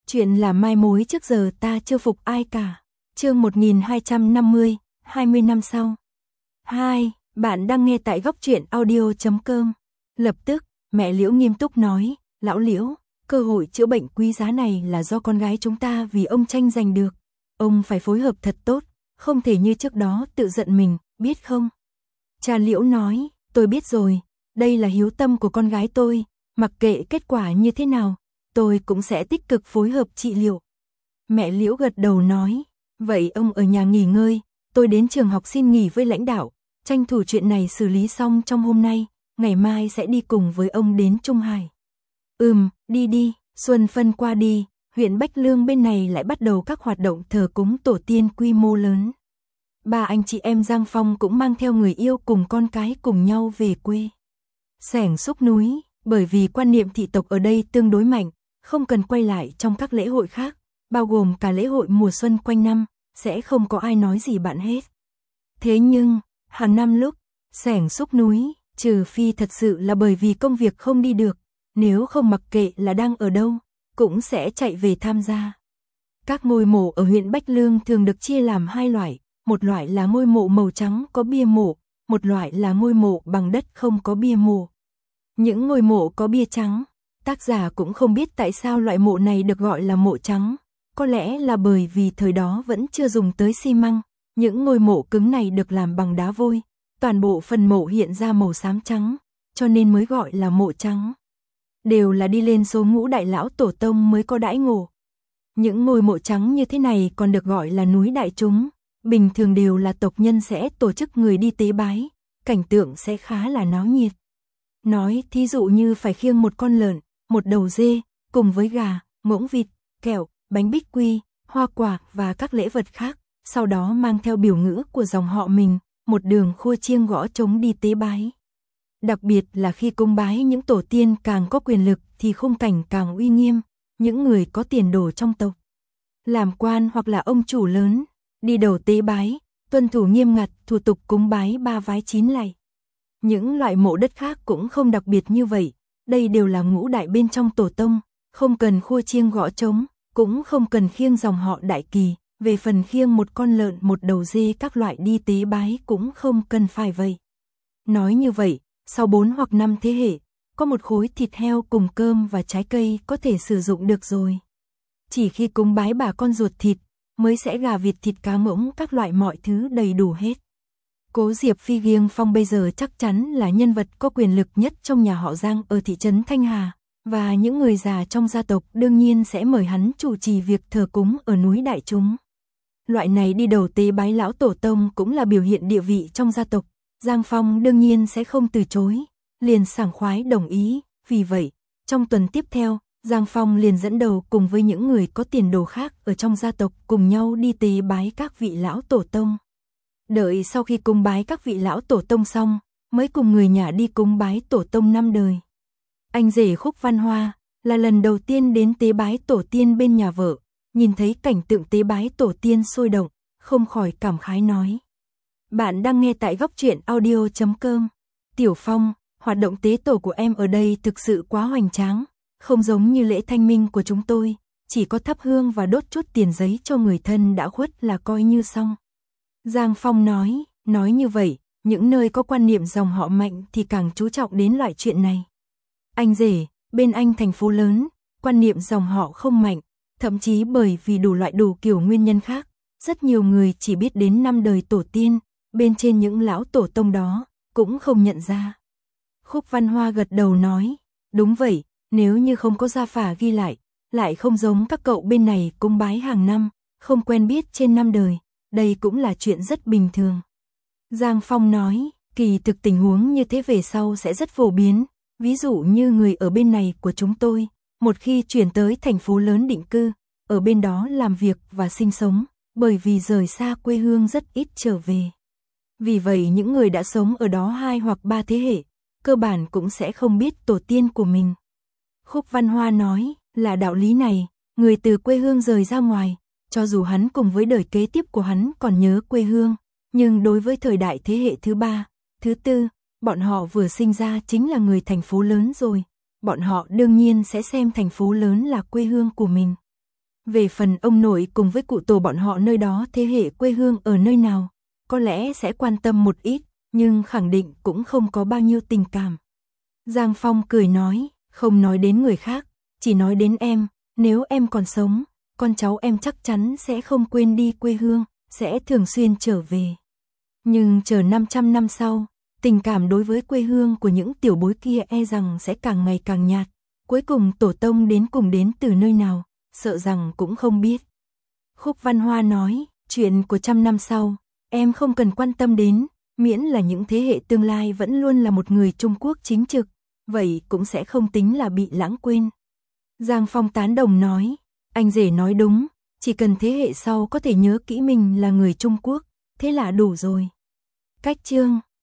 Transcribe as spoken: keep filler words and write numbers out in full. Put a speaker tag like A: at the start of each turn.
A: Chuyện là mai mối trước giờ ta chưa phục ai cả. Chương một nghìn hai trăm năm mươi, hai mươi năm sau. hai. Bạn đang nghe tại góc truyện audio chấm com. Lập tức, mẹ Liễu nghiêm túc nói, lão Liễu, cơ hội chữa bệnh quý giá này là do con gái chúng ta vì ông tranh giành được. Ông phải phối hợp thật tốt, không thể như trước đó tự giận mình, biết không? Cha Liễu nói, tôi biết rồi, đây là hiếu tâm của con gái tôi, mặc kệ kết quả như thế nào, tôi cũng sẽ tích cực phối hợp trị liệu. Mẹ Liễu gật đầu nói, vậy ông ở nhà nghỉ ngơi, tôi đến trường học xin nghỉ với lãnh đạo, tranh thủ chuyện này xử lý xong trong hôm nay, ngày mai sẽ đi cùng với ông đến Trung Hải. Ừm, đi đi, xuân phân qua đi, huyện Bách Lương bên này lại bắt đầu các hoạt động thờ cúng tổ tiên quy mô lớn. Ba anh chị em Giang Phong cũng mang theo người yêu cùng con cái cùng nhau về quê. Xẻng Xúc Núi, bởi vì quan niệm thị tộc ở đây tương đối mạnh, không cần quay lại trong các lễ hội khác, bao gồm cả lễ hội mùa xuân quanh năm, sẽ không có ai nói gì bạn hết. Thế nhưng, hàng năm lúc Xẻng Xúc Núi, trừ phi thật sự là bởi vì công việc không đi được, nếu không mặc kệ là đang ở đâu, cũng sẽ chạy về tham gia. Các ngôi mộ ở huyện Bách Lương thường được chia làm hai loại, một loại là ngôi mộ màu trắng có bia mộ, một loại là ngôi mộ bằng đất không có bia mộ. Những ngôi mộ có bia trắng, tác giả cũng không biết tại sao loại mộ này được gọi là mộ trắng, có lẽ là bởi vì thời đó vẫn chưa dùng tới xi măng, những ngôi mộ cứng này được làm bằng đá vôi, toàn bộ phần mộ hiện ra màu xám trắng, cho nên mới gọi là mộ trắng. Đều là đi lên số ngũ đại lão tổ tông mới có đãi ngộ. Những ngôi mộ trắng như thế này còn được gọi là núi đại chúng, bình thường đều là tộc nhân sẽ tổ chức người đi tế bái, cảnh tượng sẽ khá là náo nhiệt. Nói thí dụ như phải khiêng một con lợn, một đầu dê, cùng với gà, ngỗng vịt, kẹo, bánh bích quy, hoa quả và các lễ vật khác, sau đó mang theo biểu ngữ của dòng họ mình, một đường khua chiêng gõ trống đi tế bái. Đặc biệt là khi cúng bái những tổ tiên càng có quyền lực thì khung cảnh càng uy nghiêm, những người có tiền đồ trong tộc. Làm quan hoặc là ông chủ lớn, đi đầu tế bái, tuân thủ nghiêm ngặt thủ tục cúng bái ba vái chín lạy. Những loại mộ đất khác cũng không đặc biệt như vậy, đây đều là ngũ đại bên trong tổ tông, không cần khua chiêng gõ trống, cũng không cần khiêng dòng họ đại kỳ, về phần khiêng một con lợn một đầu dê các loại đi tế bái cũng không cần phải vậy. Nói như vậy, sau bốn hoặc năm thế hệ, có một khối thịt heo cùng cơm và trái cây có thể sử dụng được rồi. Chỉ khi cúng bái bà con ruột thịt, mới sẽ gà vịt thịt cá ngỗng các loại mọi thứ đầy đủ hết. Cố Diệp Phi Giêng Phong bây giờ chắc chắn là nhân vật có quyền lực nhất trong nhà họ Giang ở thị trấn Thanh Hà, và những người già trong gia tộc đương nhiên sẽ mời hắn chủ trì việc thờ cúng ở núi đại chúng. Loại này đi đầu tế bái lão tổ tông cũng là biểu hiện địa vị trong gia tộc, Giang Phong đương nhiên sẽ không từ chối, liền sảng khoái đồng ý, vì vậy, trong tuần tiếp theo, Giang Phong liền dẫn đầu cùng với những người có tiền đồ khác ở trong gia tộc cùng nhau đi tế bái các vị lão tổ tông. Đợi sau khi cúng bái các vị lão tổ tông xong, mới cùng người nhà đi cúng bái tổ tông năm đời. Anh rể Khúc Văn Hoa là lần đầu tiên đến tế bái tổ tiên bên nhà vợ, nhìn thấy cảnh tượng tế bái tổ tiên sôi động, không khỏi cảm khái nói. Bạn đang nghe tại góc truyện audio chấm com. Tiểu Phong, hoạt động tế tổ của em ở đây thực sự quá hoành tráng, không giống như lễ thanh minh của chúng tôi, chỉ có thắp hương và đốt chút tiền giấy cho người thân đã khuất là coi như xong. Giang Phong nói, nói như vậy, những nơi có quan niệm dòng họ mạnh thì càng chú trọng đến loại chuyện này. Anh rể, bên anh thành phố lớn, quan niệm dòng họ không mạnh, thậm chí bởi vì đủ loại đủ kiểu nguyên nhân khác, rất nhiều người chỉ biết đến năm đời tổ tiên, bên trên những lão tổ tông đó, cũng không nhận ra. Khúc Văn Hoa gật đầu nói, đúng vậy, nếu như không có gia phả ghi lại, lại không giống các cậu bên này cúng bái hàng năm, không quen biết trên năm đời, đây cũng là chuyện rất bình thường. Giang Phong nói, kỳ thực tình huống như thế về sau sẽ rất phổ biến, ví dụ như người ở bên này của chúng tôi, một khi chuyển tới thành phố lớn định cư, ở bên đó làm việc và sinh sống, bởi vì rời xa quê hương rất ít trở về. Vì vậy những người đã sống ở đó hai hoặc ba thế hệ, cơ bản cũng sẽ không biết tổ tiên của mình. Khúc Văn Hoa nói, là đạo lý này, người từ quê hương rời ra ngoài, cho dù hắn cùng với đời kế tiếp của hắn còn nhớ quê hương, nhưng đối với thời đại thế hệ thứ ba, thứ tư, bọn họ vừa sinh ra chính là người thành phố lớn rồi, bọn họ đương nhiên sẽ xem thành phố lớn là quê hương của mình. Về phần ông nội cùng với cụ tổ bọn họ nơi đó thế hệ quê hương ở nơi nào, có lẽ sẽ quan tâm một ít, nhưng khẳng định cũng không có bao nhiêu tình cảm. Giang Phong cười nói, không nói đến người khác, chỉ nói đến em, nếu em còn sống, con cháu em chắc chắn sẽ không quên đi quê hương, sẽ thường xuyên trở về. Nhưng chờ năm trăm năm sau, tình cảm đối với quê hương của những tiểu bối kia e rằng sẽ càng ngày càng nhạt, cuối cùng tổ tông đến cùng đến từ nơi nào, sợ rằng cũng không biết. Khúc Văn Hoa nói, chuyện của trăm năm sau, em không cần quan tâm đến, miễn là những thế hệ tương lai vẫn luôn là một người Trung Quốc chính trực, vậy cũng sẽ không tính là bị lãng quên. Giang Phong tán đồng nói, anh rể nói đúng, chỉ cần thế hệ sau có thể nhớ kỹ mình là người Trung Quốc, thế là đủ rồi. Cách chương